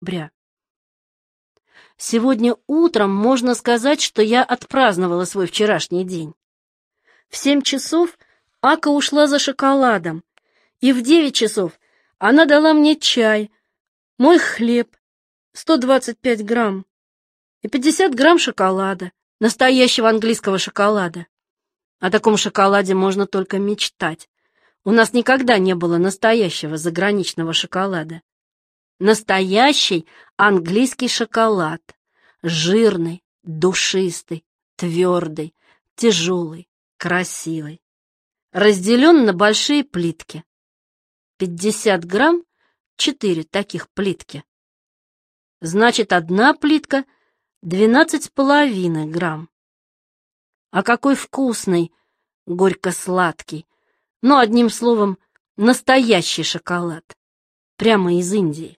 декабря. Сегодня утром можно сказать, что я отпраздновала свой вчерашний день. В 7 часов Ака ушла за шоколадом, и в 9 часов она дала мне чай, мой хлеб, 125 грамм, и 50 грамм шоколада, настоящего английского шоколада. О таком шоколаде можно только мечтать. У нас никогда не было настоящего заграничного шоколада. Настоящий английский шоколад. Жирный, душистый, твердый, тяжелый, красивый. Разделен на большие плитки. 50 грамм — 4 таких плитки. Значит, одна плитка — 12,5 грамм. А какой вкусный, горько-сладкий. Но, одним словом, настоящий шоколад. Прямо из Индии.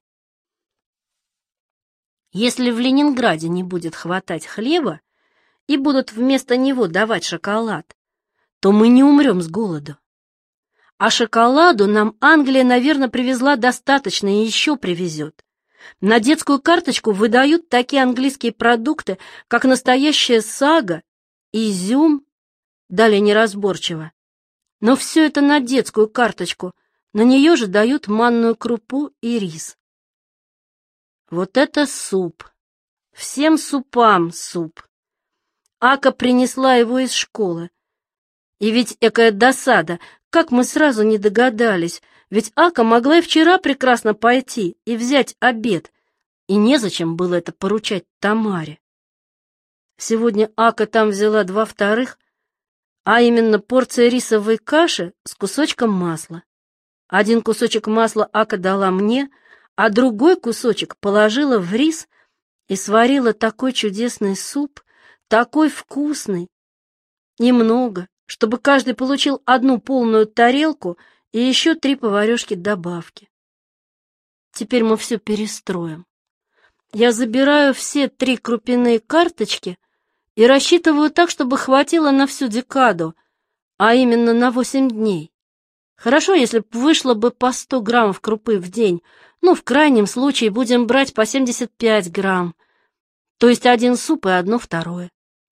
Если в Ленинграде не будет хватать хлеба и будут вместо него давать шоколад, то мы не умрем с голоду. А шоколаду нам Англия, наверное, привезла достаточно и еще привезет. На детскую карточку выдают такие английские продукты, как настоящая сага, изюм, далее неразборчиво. Но все это на детскую карточку, на нее же дают манную крупу и рис. Вот это суп! Всем супам суп! Ака принесла его из школы. И ведь экая досада, как мы сразу не догадались, ведь Ака могла и вчера прекрасно пойти и взять обед, и незачем было это поручать Тамаре. Сегодня Ака там взяла 2 вторых, а именно порция рисовой каши с кусочком масла. Один кусочек масла Ака дала мне, а другой кусочек положила в рис и сварила такой чудесный суп, такой вкусный. Немного, чтобы каждый получил 1 полную тарелку и еще 3 поварешки добавки. Теперь мы все перестроим. Я забираю все 3 крупяные карточки и рассчитываю так, чтобы хватило на всю декаду, а именно на 8 дней. Хорошо, если б вышло бы по 100 граммов крупы в день, в крайнем случае будем брать по 75 грамм, то есть 1 суп и 1 второе.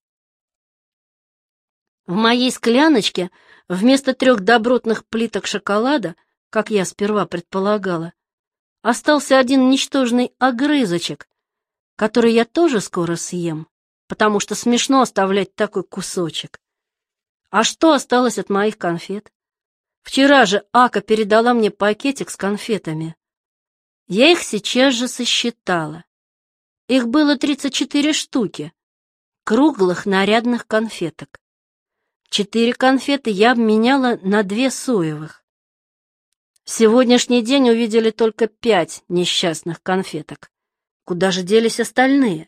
В моей скляночке вместо 3 добротных плиток шоколада, как я сперва предполагала, остался 1 ничтожный огрызочек, который я тоже скоро съем, потому что смешно оставлять такой кусочек. А что осталось от моих конфет? Вчера же Ака передала мне пакетик с конфетами. Я их сейчас же сосчитала. Их было 34 штуки, круглых нарядных конфеток. 4 конфеты я обменяла на 2 соевых. В сегодняшний день увидели только 5 несчастных конфеток. Куда же делись остальные?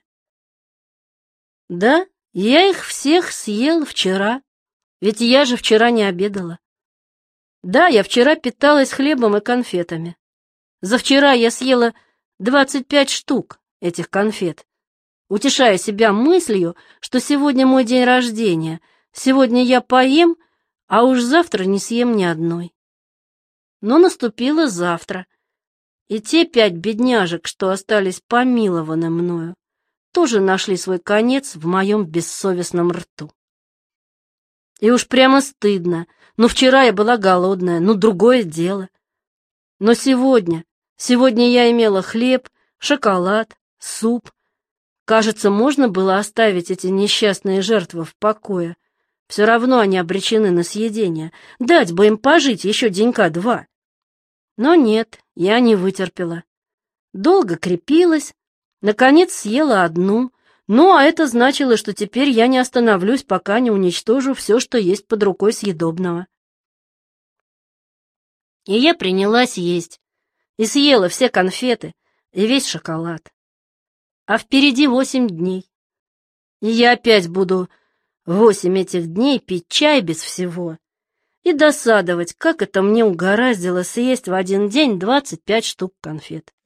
Да, я их всех съел вчера, ведь я же вчера не обедала. Да, я вчера питалась хлебом и конфетами. Завчера я съела 25 штук этих конфет, утешая себя мыслью, что сегодня мой день рождения, сегодня я поем, а уж завтра не съем ни одной. Но наступило завтра, и те 5 бедняжек, что остались помилованы мною, тоже нашли свой конец в моем бессовестном рту. И уж прямо стыдно. Вчера я была голодная, другое дело. Но сегодня я имела хлеб, шоколад, суп. Кажется, можно было оставить эти несчастные жертвы в покое. Все равно они обречены на съедение. Дать бы им пожить еще денька 2. Но нет, я не вытерпела. Долго крепилась, наконец съела 1. А это значило, что теперь я не остановлюсь, пока не уничтожу все, что есть под рукой съедобного. И я принялась есть, и съела все конфеты и весь шоколад. А впереди 8 дней. И я опять буду 8 этих дней пить чай без всего и досадовать, как это мне угораздило съесть в один день 25 штук конфет.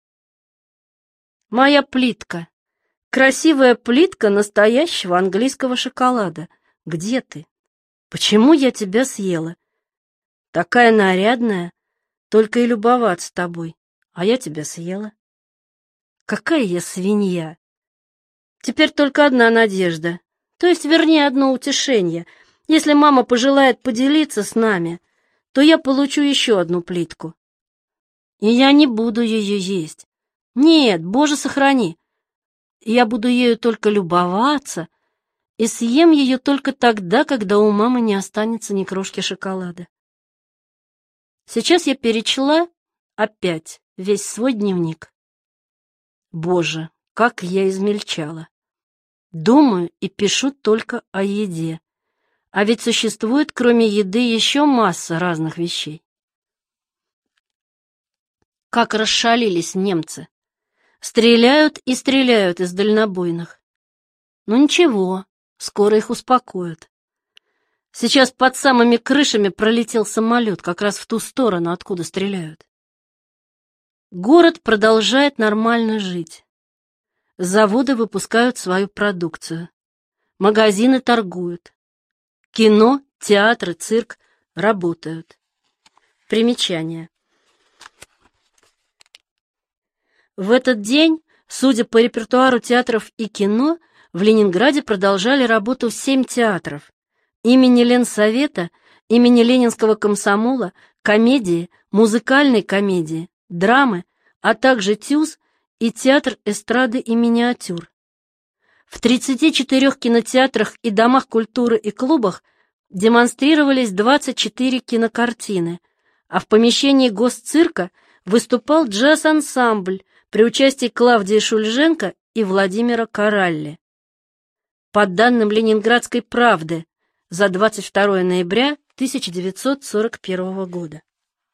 Моя плитка. Красивая плитка настоящего английского шоколада. Где ты? Почему я тебя съела? Такая нарядная, только и любоваться тобой, а я тебя съела. какая я свинья. Теперь только одна надежда, то есть, вернее, одно утешение. Если мама пожелает поделиться с нами, то я получу еще одну плитку. И я не буду ее есть. Нет, Боже, сохрани. Я буду ею только любоваться и съем ее только тогда, когда у мамы не останется ни крошки шоколада. Сейчас я перечла опять весь свой дневник. Боже, как я измельчала. Думаю и пишу только о еде. А ведь существует, кроме еды, еще масса разных вещей. Как расшалились немцы. Стреляют и стреляют из дальнобойных. Ну ничего, скоро их успокоят. Сейчас под самыми крышами пролетел самолет, как раз в ту сторону, откуда стреляют. Город продолжает нормально жить. Заводы выпускают свою продукцию. Магазины торгуют. Кино, театры, цирк работают. Примечание. В этот день, судя по репертуару театров и кино, в Ленинграде продолжали работу 7 театров. Имени Ленсовета, имени Ленинского комсомола, комедии, музыкальной комедии, драмы, а также ТЮЗ и театр эстрады и миниатюр. В 34 кинотеатрах и домах культуры и клубах демонстрировались 24 кинокартины, а в помещении Госцирка выступал джаз-ансамбль при участии Клавдии Шульженко и Владимира Коралли. По данным Ленинградской правды за 22 ноября 1941 года.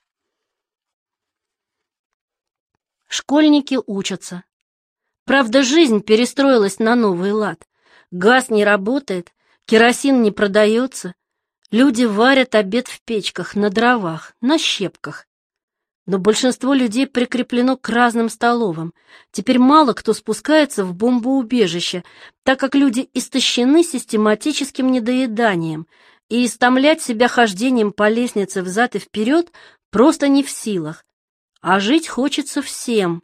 Школьники учатся. Правда, жизнь перестроилась на новый лад. Газ не работает, керосин не продается. Люди варят обед в печках, на дровах, на щепках. Но большинство людей прикреплено к разным столовым. Теперь мало кто спускается в бомбоубежище, так как люди истощены систематическим недоеданием, и истомлять себя хождением по лестнице взад и вперед просто не в силах. А жить хочется всем.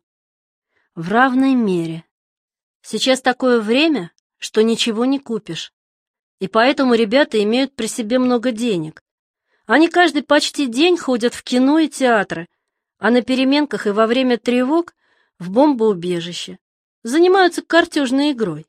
В равной мере. Сейчас такое время, что ничего не купишь. И поэтому ребята имеют при себе много денег. Они каждый почти день ходят в кино и театры, а на переменках и во время тревог в бомбоубежище. Занимаются картежной игрой.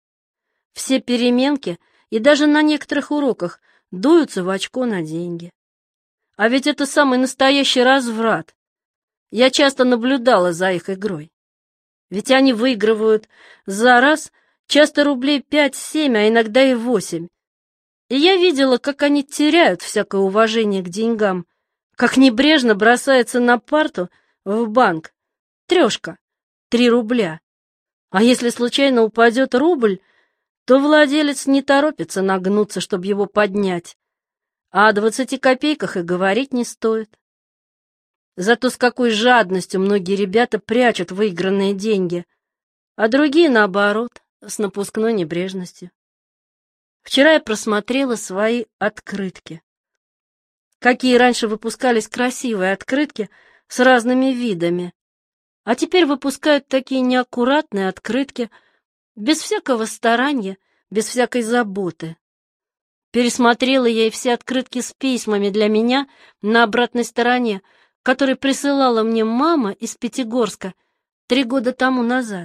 Все переменки и даже на некоторых уроках дуются в очко на деньги. А ведь это самый настоящий разврат. Я часто наблюдала за их игрой. Ведь они выигрывают за раз часто рублей 5-7, а иногда и 8. И я видела, как они теряют всякое уважение к деньгам, как небрежно бросается на парту в банк. 3, 3 рубля. А если случайно упадет рубль, то владелец не торопится нагнуться, чтобы его поднять. А о 20 копейках и говорить не стоит. Зато с какой жадностью многие ребята прячут выигранные деньги, а другие, наоборот, с напускной небрежностью. Вчера я просмотрела свои открытки. Какие раньше выпускались красивые открытки с разными видами, а теперь выпускают такие неаккуратные открытки, без всякого старания, без всякой заботы. Пересмотрела я и все открытки с письмами для меня на обратной стороне, который присылала мне мама из Пятигорска 3 года тому назад.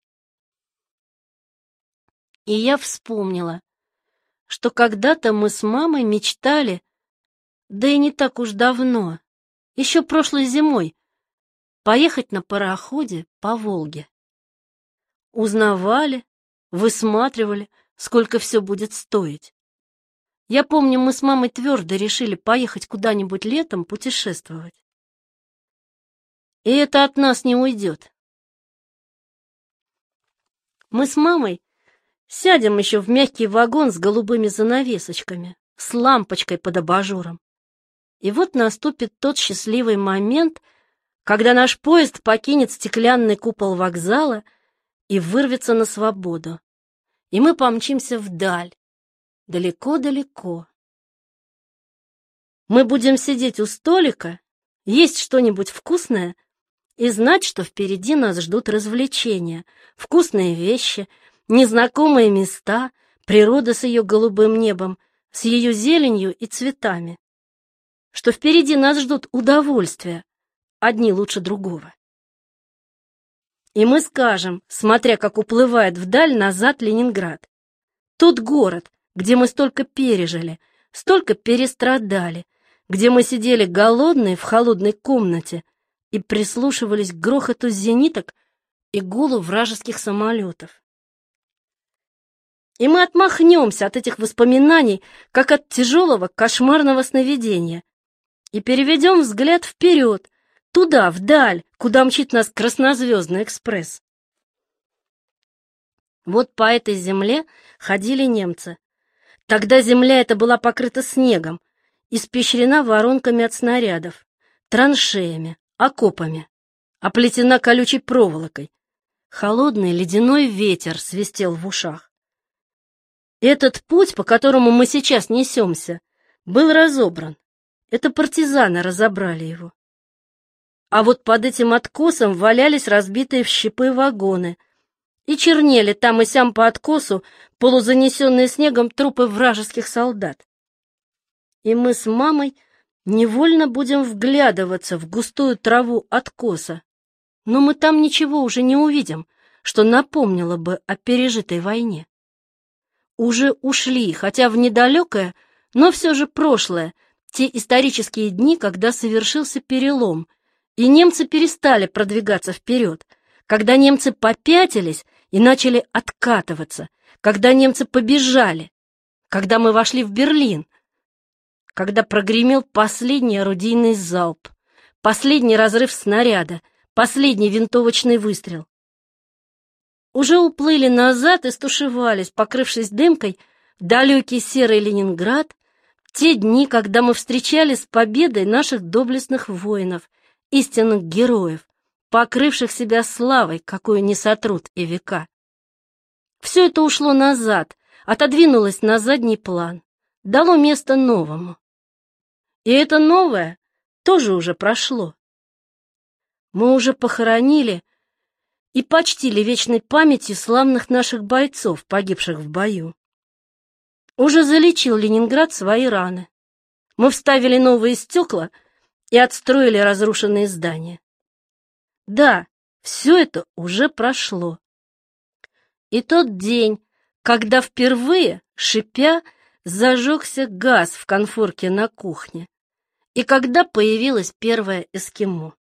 И я вспомнила, что когда-то мы с мамой мечтали, да и не так уж давно, еще прошлой зимой, поехать на пароходе по Волге. Узнавали, высматривали, сколько все будет стоить. Я помню, мы с мамой твердо решили поехать куда-нибудь летом путешествовать. И это от нас не уйдет. Мы с мамой сядем еще в мягкий вагон с голубыми занавесочками, с лампочкой под абажуром. И вот наступит тот счастливый момент, когда наш поезд покинет стеклянный купол вокзала и вырвется на свободу. И мы помчимся вдаль, далеко-далеко. Мы будем сидеть у столика, есть что-нибудь вкусное и знать, что впереди нас ждут развлечения, вкусные вещи, незнакомые места, природа с ее голубым небом, с ее зеленью и цветами. Что впереди нас ждут удовольствия, одни лучше другого. И мы скажем, смотря как уплывает вдаль назад Ленинград. Тот город, где мы столько пережили, столько перестрадали, где мы сидели голодные в холодной комнате и прислушивались к грохоту зениток и гулу вражеских самолетов. И мы отмахнемся от этих воспоминаний, как от тяжелого кошмарного сновидения, и переведем взгляд вперед, туда, вдаль, куда мчит нас краснозвездный экспресс. Вот по этой земле ходили немцы. Тогда земля эта была покрыта снегом, испещрена воронками от снарядов, траншеями, окопами, оплетена колючей проволокой. Холодный ледяной ветер свистел в ушах. Этот путь, по которому мы сейчас несемся, был разобран. Это партизаны разобрали его. А вот под этим откосом валялись разбитые в щепы вагоны, и чернели там и сям по откосу полузанесенные снегом трупы вражеских солдат. И мы с мамой невольно будем вглядываться в густую траву откоса, но мы там ничего уже не увидим, что напомнило бы о пережитой войне. Уже ушли, хотя в недалекое, но все же прошлое, те исторические дни, когда совершился перелом, и немцы перестали продвигаться вперед, когда немцы попятились и начали откатываться, когда немцы побежали, когда мы вошли в Берлин, когда прогремел последний орудийный залп, последний разрыв снаряда, последний винтовочный выстрел. Уже уплыли назад и стушевались, покрывшись дымкой, далекий серый Ленинград, те дни, когда мы встречали с победой наших доблестных воинов, истинных героев, покрывших себя славой, какую не сотрут и века. Все это ушло назад, отодвинулось на задний план, дало место новому. И это новое тоже уже прошло. Мы уже похоронили и почтили вечной памятью славных наших бойцов, погибших в бою. Уже залечил Ленинград свои раны. Мы вставили новые стекла и отстроили разрушенные здания. Да, все это уже прошло. И тот день, когда впервые, шипя, зажегся газ в конфорке на кухне, и когда появилось первое эскимо.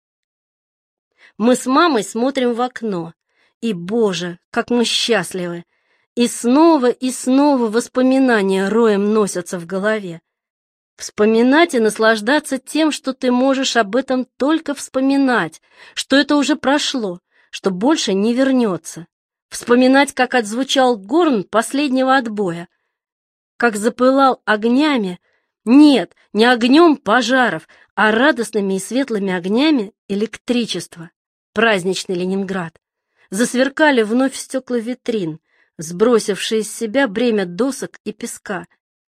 Мы с мамой смотрим в окно, и, Боже, как мы счастливы! И снова воспоминания роем носятся в голове. Вспоминать и наслаждаться тем, что ты можешь об этом только вспоминать, что это уже прошло, что больше не вернется. Вспоминать, как отзвучал горн последнего отбоя, как запылал огнями, нет, не огнем пожаров, а радостными и светлыми огнями электричества, праздничный Ленинград. Засверкали вновь стекла витрин, сбросившие с себя бремя досок и песка.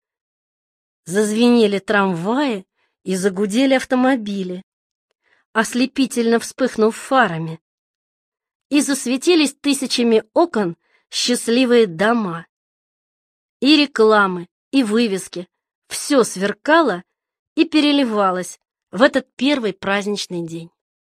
Зазвенели трамваи и загудели автомобили, ослепительно вспыхнув фарами, и засветились тысячами окон счастливые дома. И рекламы, и вывески, все сверкало и переливалось в этот первый праздничный день.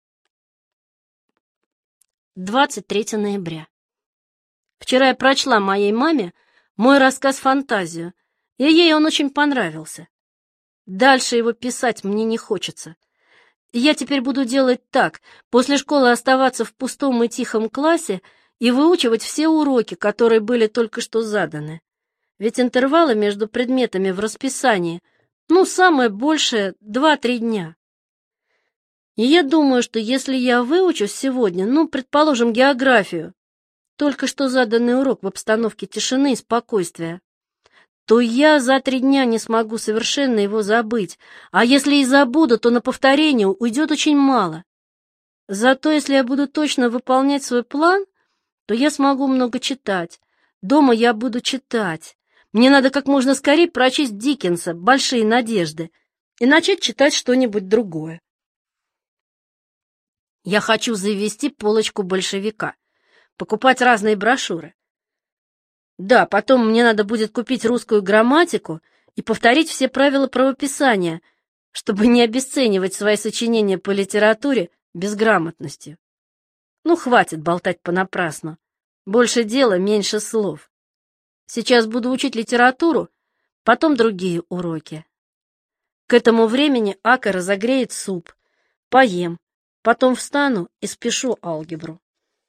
23 ноября. Вчера я прочла моей маме мой рассказ «Фантазию», и ей он очень понравился. Дальше его писать мне не хочется. Я теперь буду делать так: после школы оставаться в пустом и тихом классе и выучивать все уроки, которые были только что заданы. Ведь интервалы между предметами в расписании, самое большее 2-3 дня. И я думаю, что если я выучусь сегодня, предположим, географию, только что заданный урок в обстановке тишины и спокойствия, то я за 3 дня не смогу совершенно его забыть, а если и забуду, то на повторение уйдет очень мало. Зато если я буду точно выполнять свой план, то я смогу много читать. Дома я буду читать. Мне надо как можно скорее прочесть Диккенса «Большие надежды» и начать читать что-нибудь другое. Я хочу завести полочку большевика, покупать разные брошюры. Да, потом мне надо будет купить русскую грамматику и повторить все правила правописания, чтобы не обесценивать свои сочинения по литературе безграмотностью. Ну, хватит болтать понапрасну. Больше дела, меньше слов. Сейчас буду учить литературу, потом другие уроки. К этому времени Ака разогреет суп, поем, потом встану и спешу алгебру.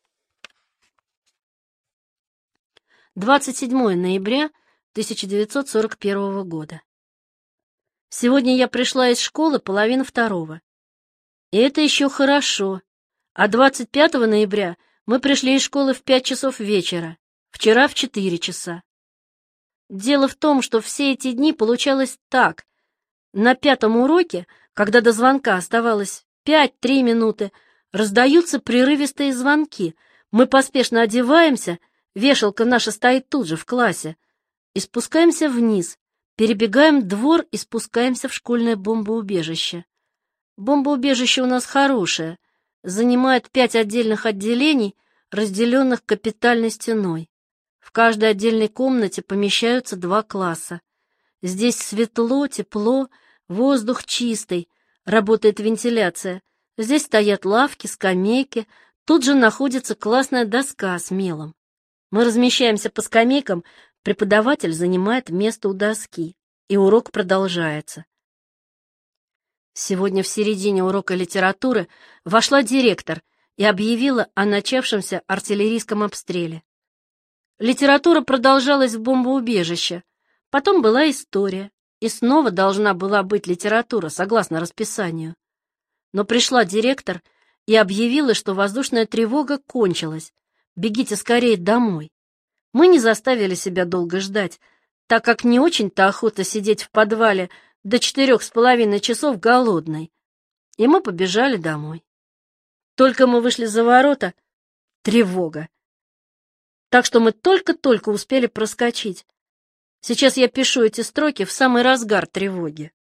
27 ноября 1941 года. Сегодня я пришла из школы 1:30. И это еще хорошо. А 25 ноября мы пришли из школы в 5 часов вечера, вчера в 4 часа. Дело в том, что все эти дни получалось так. На 5-м уроке, когда до звонка оставалось 5-3 минуты, раздаются прерывистые звонки. Мы поспешно одеваемся, вешалка наша стоит тут же в классе, и спускаемся вниз, перебегаем двор и спускаемся в школьное бомбоубежище. Бомбоубежище у нас хорошее, занимает 5 отдельных отделений, разделенных капитальной стеной. В каждой отдельной комнате помещаются 2 класса. Здесь светло, тепло, воздух чистый, работает вентиляция. Здесь стоят лавки, скамейки, тут же находится классная доска с мелом. Мы размещаемся по скамейкам, преподаватель занимает место у доски, и урок продолжается. Сегодня в середине урока литературы вошла директор и объявила о начавшемся артиллерийском обстреле. Литература продолжалась в бомбоубежище, потом была история, и снова должна была быть литература, согласно расписанию. Но пришла директор и объявила, что воздушная тревога кончилась, бегите скорее домой. Мы не заставили себя долго ждать, так как не очень-то охота сидеть в подвале до 4,5 часов голодной, и мы побежали домой. Только мы вышли за ворота — тревога. Так что мы только-только успели проскочить. Сейчас я пишу эти строки в самый разгар тревоги.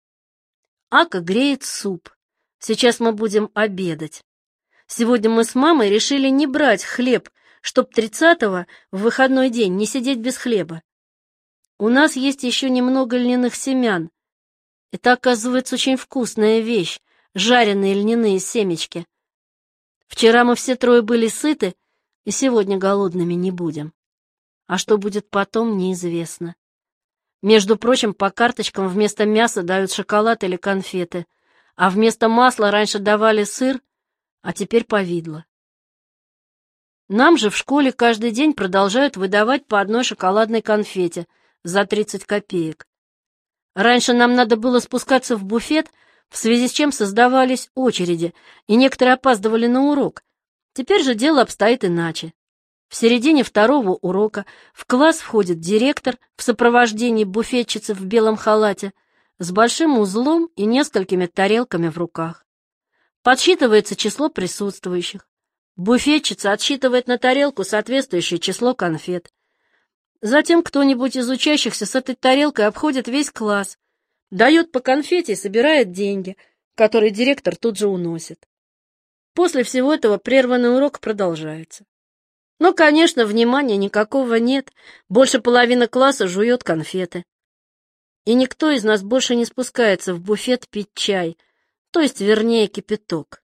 Ака греет суп. Сейчас мы будем обедать. Сегодня мы с мамой решили не брать хлеб, чтоб 30-го в выходной день не сидеть без хлеба. У нас есть еще немного льняных семян. Это, оказывается, очень вкусная вещь — жареные льняные семечки. Вчера мы все 3 были сыты, и сегодня голодными не будем. А что будет потом, неизвестно. Между прочим, по карточкам вместо мяса дают шоколад или конфеты, а вместо масла раньше давали сыр, а теперь повидло. Нам же в школе каждый день продолжают выдавать по 1 шоколадной конфете за 30 копеек. Раньше нам надо было спускаться в буфет, в связи с чем создавались очереди, и некоторые опаздывали на урок. Теперь же дело обстоит иначе. В середине 2-го урока в класс входит директор в сопровождении буфетчицы в белом халате с большим узлом и несколькими тарелками в руках. Подсчитывается число присутствующих. Буфетчица отсчитывает на тарелку соответствующее число конфет. Затем кто-нибудь из учащихся с этой тарелкой обходит весь класс, дает по конфете и собирает деньги, которые директор тут же уносит. После всего этого прерванный урок продолжается. Но, конечно, внимания никакого нет, больше половины класса жует конфеты. И никто из нас больше не спускается в буфет пить чай, то есть, вернее, кипяток.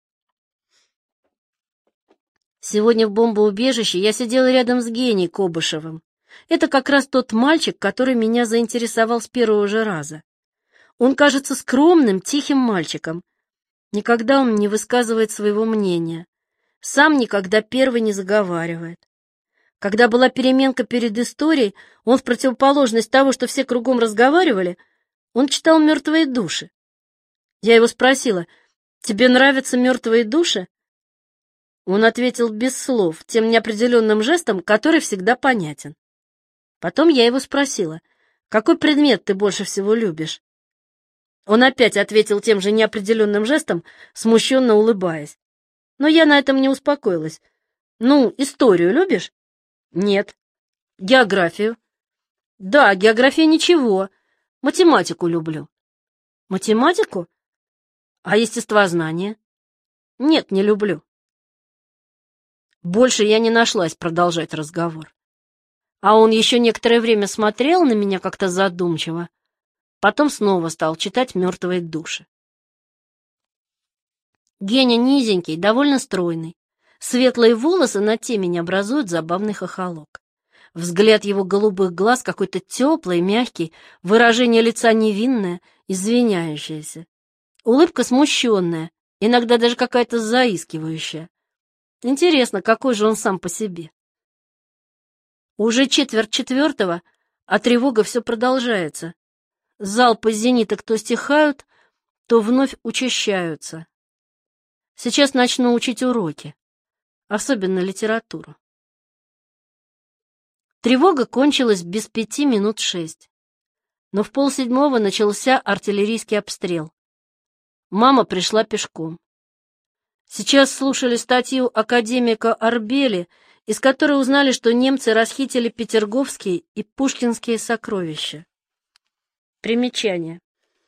Сегодня в бомбоубежище я сидела рядом с Геней Кобышевым. Это как раз тот мальчик, который меня заинтересовал с первого же раза. Он кажется скромным, тихим мальчиком. Никогда он не высказывает своего мнения. Сам никогда первый не заговаривает. Когда была переменка перед историей, он в противоположность того, что все кругом разговаривали, он читал «Мертвые души». Я его спросила: «Тебе нравятся мертвые души?» Он ответил без слов, тем неопределенным жестом, который всегда понятен. Потом я его спросила: «Какой предмет ты больше всего любишь?» Он опять ответил тем же неопределенным жестом, смущенно улыбаясь. Но я на этом не успокоилась. «Ну, историю любишь?» «Нет». «Географию?» «Да, география ничего. Математику люблю». «Математику? А естествознание?» Нет, не люблю. Больше я не нашлась продолжать разговор. А он еще некоторое время смотрел на меня как-то задумчиво, потом снова стал читать «Мертвые души». Геня низенький, довольно стройный. Светлые волосы на темени образуют забавный хохолок. Взгляд его голубых глаз какой-то теплый, мягкий, выражение лица невинное, извиняющееся. Улыбка смущенная, иногда даже какая-то заискивающая. Интересно, какой же он сам по себе. Уже 3:45, а тревога все продолжается. Залпы зениток то стихают, то вновь учащаются. Сейчас начну учить уроки, особенно литературу. Тревога кончилась без 6:05, но в 6:30 начался артиллерийский обстрел. Мама пришла пешком. Сейчас слушали статью академика Арбели, из которой узнали, что немцы расхитили петерговские и пушкинские сокровища. Примечание.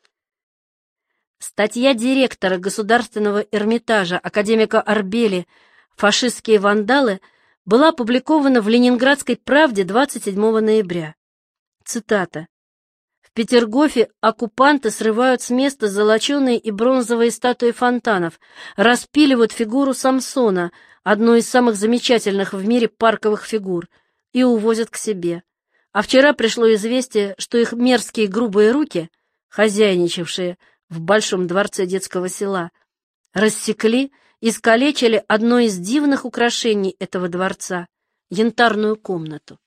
Статья директора Государственного Эрмитажа академика Арбели «Фашистские вандалы» была опубликована в Ленинградской правде 27 ноября. Цитата. В Петергофе оккупанты срывают с места золоченые и бронзовые статуи фонтанов, распиливают фигуру Самсона, одну из самых замечательных в мире парковых фигур, и увозят к себе. А вчера пришло известие, что их мерзкие грубые руки, хозяйничавшие в Большом дворце детского села, рассекли, искалечили одно из дивных украшений этого дворца — янтарную комнату.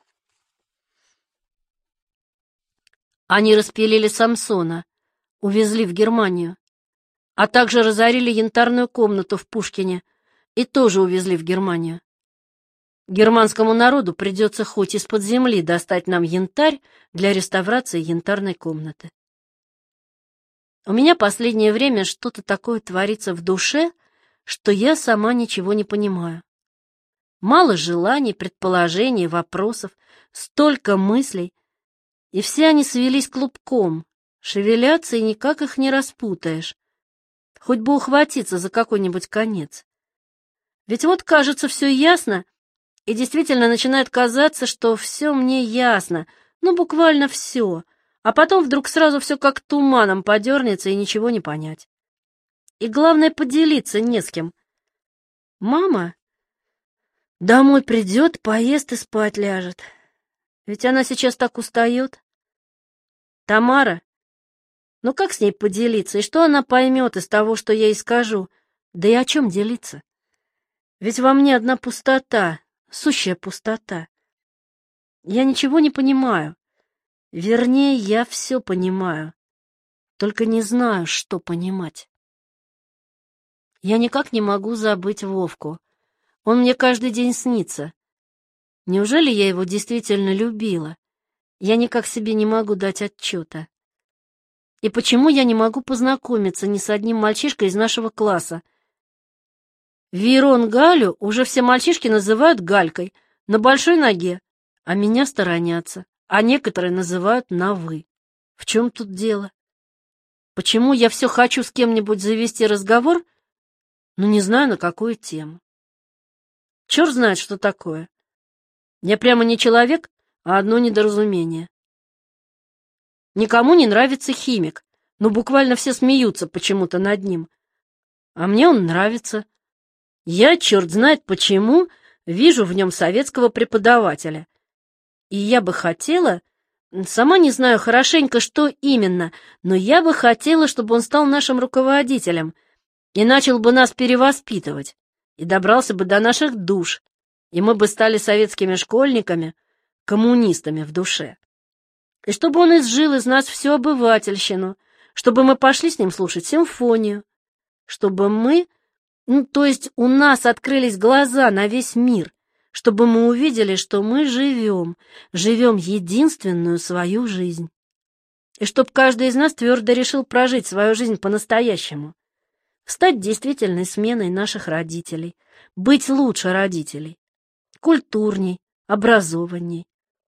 Они распилили Самсона, увезли в Германию, а также разорили янтарную комнату в Пушкине и тоже увезли в Германию. Германскому народу придется хоть из-под земли достать нам янтарь для реставрации янтарной комнаты. У меня последнее время что-то такое творится в душе, что я сама ничего не понимаю. Мало желаний, предположений, вопросов, столько мыслей, и все они свелись клубком, шевелятся, и никак их не распутаешь. Хоть бы ухватиться за какой-нибудь конец. Ведь вот, кажется, все ясно, и действительно начинает казаться, что все мне ясно, ну буквально все, а потом вдруг сразу все как туманом подернется, и ничего не понять. И главное, поделиться не с кем. Мама домой придет, поест и спать ляжет. Ведь она сейчас так устает. Тамара, ну как с ней поделиться, и что она поймет из того, что я ей скажу? Да и о чем делиться? Ведь во мне одна пустота, сущая пустота. Я ничего не понимаю. Вернее, я все понимаю, только не знаю, что понимать. Я никак не могу забыть Вовку. Он мне каждый день снится. Неужели я его действительно любила? Я никак себе не могу дать отчета. И почему я не могу познакомиться ни с одним мальчишкой из нашего класса? Верон Галю уже все мальчишки называют Галькой, на большой ноге, а меня сторонятся, а некоторые называют на «вы». В чем тут дело? Почему я все хочу с кем-нибудь завести разговор, но не знаю, на какую тему? Черт знает, что такое. Я прямо не человек, а одно недоразумение. Никому не нравится химик, но буквально все смеются почему-то над ним. А мне он нравится. Я, черт знает почему, вижу в нем советского преподавателя. И я бы хотела, сама не знаю хорошенько, что именно, но я бы хотела, чтобы он стал нашим руководителем и начал бы нас перевоспитывать, и добрался бы до наших душ, и мы бы стали советскими школьниками, коммунистами в душе. И чтобы он изжил из нас всю обывательщину, чтобы мы пошли с ним слушать симфонию, чтобы мы, то есть у нас открылись глаза на весь мир, чтобы мы увидели, что мы живем единственную свою жизнь. И чтобы каждый из нас твердо решил прожить свою жизнь по-настоящему, стать действительной сменой наших родителей, быть лучше родителей, культурней, образованней.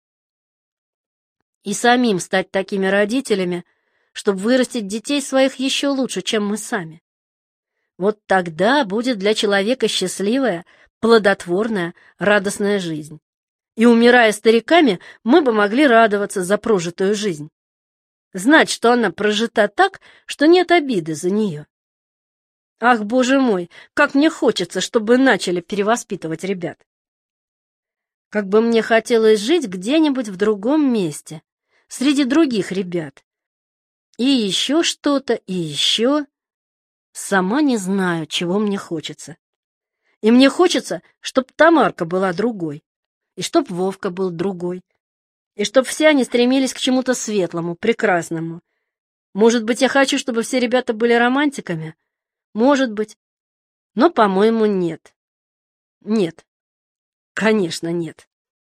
И самим стать такими родителями, чтобы вырастить детей своих еще лучше, чем мы сами. Вот тогда будет для человека счастливая, плодотворная, радостная жизнь. И, умирая стариками, мы бы могли радоваться за прожитую жизнь. Знать, что она прожита так, что нет обиды за нее. Ах, Боже мой, как мне хочется, чтобы начали перевоспитывать ребят. Как бы мне хотелось жить где-нибудь в другом месте, среди других ребят. И еще что-то, и еще. Сама не знаю, чего мне хочется. И мне хочется, чтоб Тамарка была другой, и чтоб Вовка был другой, и чтоб все они стремились к чему-то светлому, прекрасному. Может быть, я хочу, чтобы все ребята были романтиками? Может быть. Но, по-моему, нет. Нет. Конечно, нет.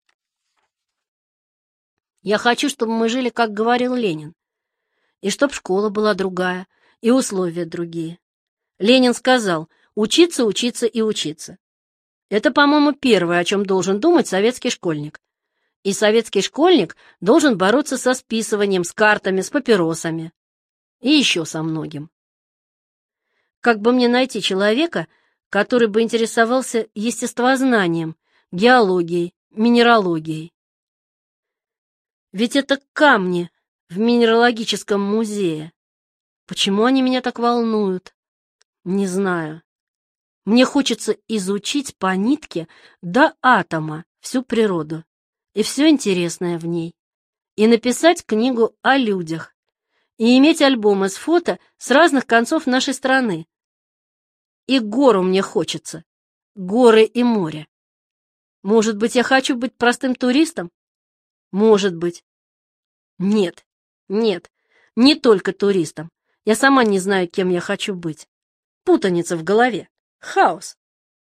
Я хочу, чтобы мы жили, как говорил Ленин, и чтоб школа была другая, и условия другие. Ленин сказал: учиться, учиться и учиться. Это, по-моему, первое, о чем должен думать советский школьник. И советский школьник должен бороться со списыванием, с картами, с папиросами. И еще со многим. Как бы мне найти человека, который бы интересовался естествознанием, геологией, минералогией? Ведь это камни в минералогическом музее. Почему они меня так волнуют? Не знаю. Мне хочется изучить по нитке до атома всю природу и все интересное в ней, и написать книгу о людях, и иметь альбомы с фото с разных концов нашей страны. И гору мне хочется, горы и море. Может быть, я хочу быть простым туристом? Может быть. Нет, нет, не только туристом. Я сама не знаю, кем я хочу быть. Путаница в голове. Хаос.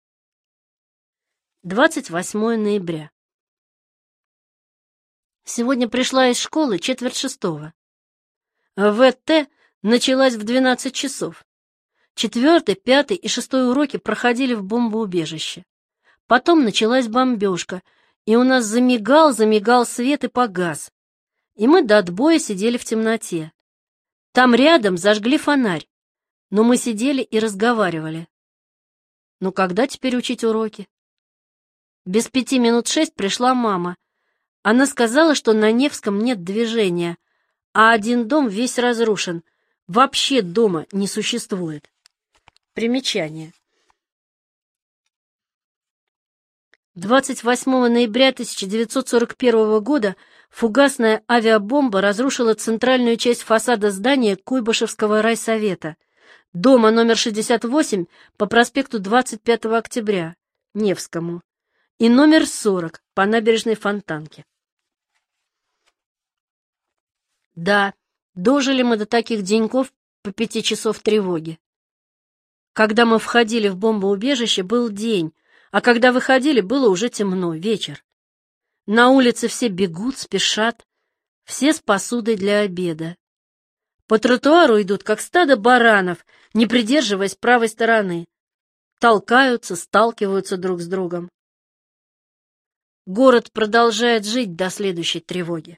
28 ноября. Сегодня пришла из школы 5:45. ВТ началась в 12 часов. 4., 5. и 6 уроки проходили в бомбоубежище. Потом началась бомбежка, и у нас замигал свет и погас. И мы до отбоя сидели в темноте. Там рядом зажгли фонарь, но мы сидели и разговаривали. Ну когда теперь учить уроки? Без 5:05 пришла мама. Она сказала, что на Невском нет движения, а один дом весь разрушен. Вообще дома не существует. Примечание. 28 ноября 1941 года фугасная авиабомба разрушила центральную часть фасада здания Куйбышевского райсовета, дома номер 68 по проспекту 25 октября, Невскому, и номер 40 по набережной Фонтанки. Да, дожили мы до таких деньков по 5 часов тревоги. Когда мы входили в бомбоубежище, был день, а когда выходили, было уже темно, вечер. На улице все бегут, спешат, все с посудой для обеда. По тротуару идут, как стадо баранов, не придерживаясь правой стороны. Толкаются, сталкиваются друг с другом. Город продолжает жить до следующей тревоги.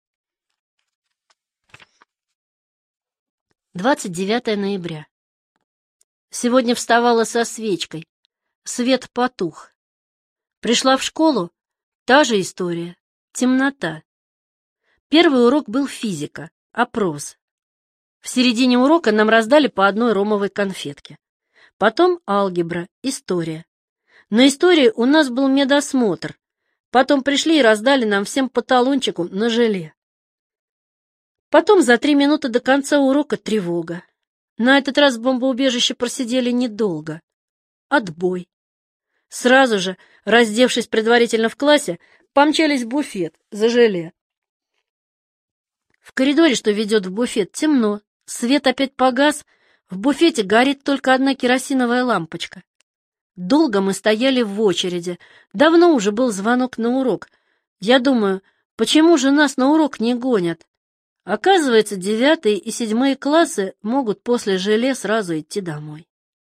29 ноября. Сегодня вставала со свечкой. Свет потух. Пришла в школу, та же история, темнота. Первый урок был физика, опрос. В середине урока нам раздали по одной ромовой конфетке. Потом алгебра, история. На истории у нас был медосмотр. Потом пришли и раздали нам всем по талончику на желе. Потом за 3 минуты до конца урока тревога. На этот раз в бомбоубежище просидели недолго. Отбой. Сразу же, раздевшись предварительно в классе, помчались в буфет за желе. В коридоре, что ведет в буфет, темно. Свет опять погас. В буфете горит только одна керосиновая лампочка. Долго мы стояли в очереди. Давно уже был звонок на урок. Я думаю, почему же нас на урок не гонят? Оказывается, 9 и 7 классы могут после желе сразу идти домой.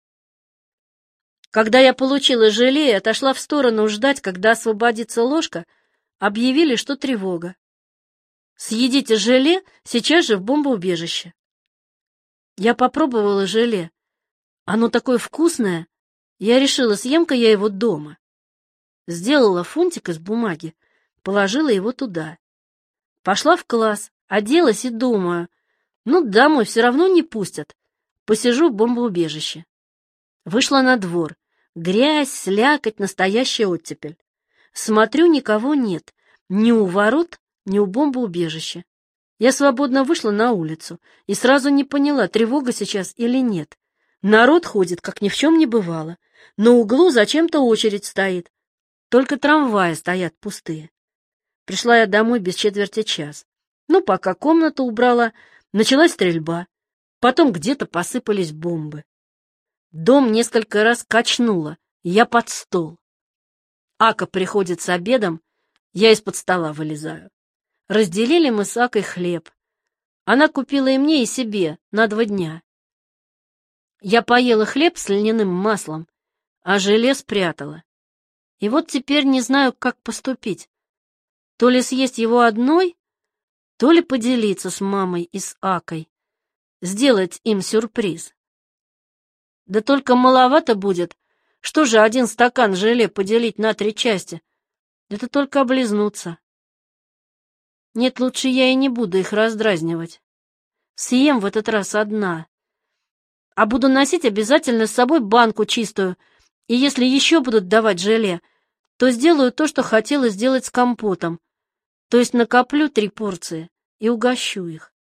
Когда я получила желе и отошла в сторону ждать, когда освободится ложка, объявили, что тревога. Съедите желе сейчас же в бомбоубежище. Я попробовала желе. Оно такое вкусное. Я решила, съем-ка я его дома. Сделала фунтик из бумаги, положила его туда. Пошла в класс, оделась и думаю, ну, домой все равно не пустят. Посижу в бомбоубежище. Вышла на двор. Грязь, слякоть, настоящая оттепель. Смотрю, никого нет. Ни у ворот, ни у бомбоубежища. Я свободно вышла на улицу и сразу не поняла, тревога сейчас или нет. Народ ходит, как ни в чем не бывало. На углу зачем-то очередь стоит. Только трамваи стоят пустые. Пришла я домой без четверти час. Ну, пока комнату убрала, началась стрельба. Потом где-то посыпались бомбы. Дом несколько раз качнуло, я под стол. Ака приходит с обедом, я из-под стола вылезаю. Разделили мы с Акой хлеб. Она купила и мне, и себе на 2 дня. Я поела хлеб с льняным маслом, а желе спрятала. И вот теперь не знаю, как поступить. То ли съесть его одной, то ли поделиться с мамой и с Акой, сделать им сюрприз. Да только маловато будет. Что же 1 стакан желе поделить на 3 части? Это только облизнуться. Нет, лучше я и не буду их раздразнивать. Съем в этот раз одна. А буду носить обязательно с собой банку чистую. И если еще будут давать желе, то сделаю то, что хотела сделать с компотом. То есть накоплю 3 порции и угощу их.